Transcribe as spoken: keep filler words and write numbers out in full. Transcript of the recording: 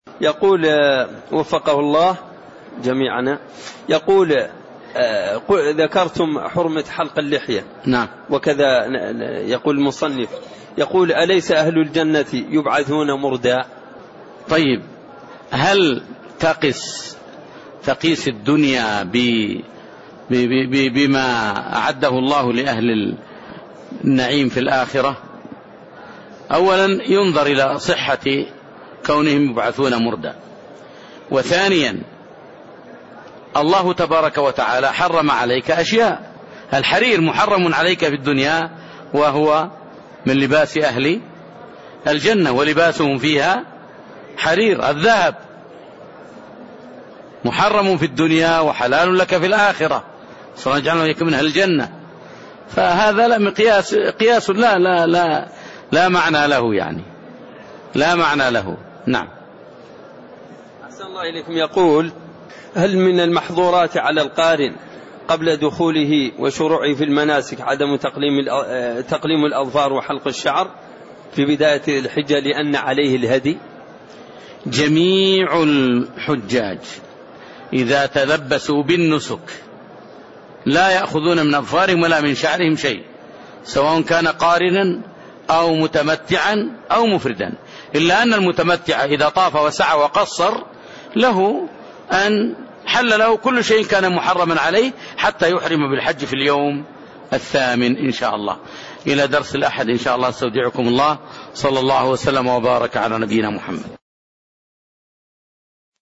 يقول وفقه الله جميعنا، يقول ذكرتم حرمة حلق اللحية. نعم. وكذا يقول المصنف، يقول أليس أهل الجنة يبعثون مردا؟ طيب، هل تقس تقيس الدنيا ب بما أعده الله لأهل النعيم في الآخرة؟ أولا ينظر إلى صحة كونهم يبعثون مردا، وثانيا الله تبارك وتعالى حرم عليك أشياء. الحرير محرم عليك في الدنيا وهو من لباس أهل الجنة، ولباسهم فيها حرير. الذهب محرم في الدنيا وحلال لك في الآخرة، سنجعله لك من أهل الجنة. فهذا لا مقياس قياس لا لا لا لا معنى له، يعني لا معنى له. نعم. أحسن الله إليكم. يقول هل من المحظورات على القارن قبل دخوله وشروعه في المناسك عدم تقليم تقليم الأظفار وحلق الشعر في بداية الحجة لأن عليه الهدي؟ جميع الحجاج إذا تلبسوا بالنسك لا يأخذون من أظفارهم ولا من شعرهم شيء، سواء كان قارنا أو متمتعا أو مفردا، إلا أن المتمتع إذا طاف وسعى وقصر له أن حل له كل شيء كان محرما عليه حتى يحرم بالحج في اليوم الثامن إن شاء الله. إلى درس الأحد إن شاء الله استودعكم الله، صلى الله وسلم وبارك على نبينا محمد.